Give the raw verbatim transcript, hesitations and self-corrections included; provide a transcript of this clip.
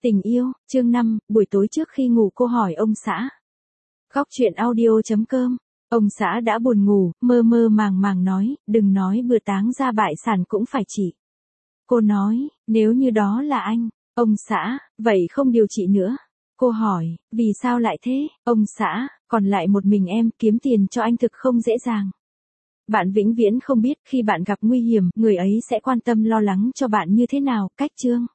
Tình yêu, chương năm, buổi tối trước khi ngủ cô hỏi ông xã. Góc chuyện audio chấm com. Ông xã đã buồn ngủ, mơ mơ màng màng nói, đừng nói bữa táng ra bại sản cũng phải trị. Cô nói, nếu như đó là anh. Ông xã, vậy không điều trị nữa. Cô hỏi, vì sao lại thế? Ông xã, còn lại một mình em, kiếm tiền cho anh thực không dễ dàng. Bạn vĩnh viễn không biết khi bạn gặp nguy hiểm, người ấy sẽ quan tâm lo lắng cho bạn như thế nào. Cách chương.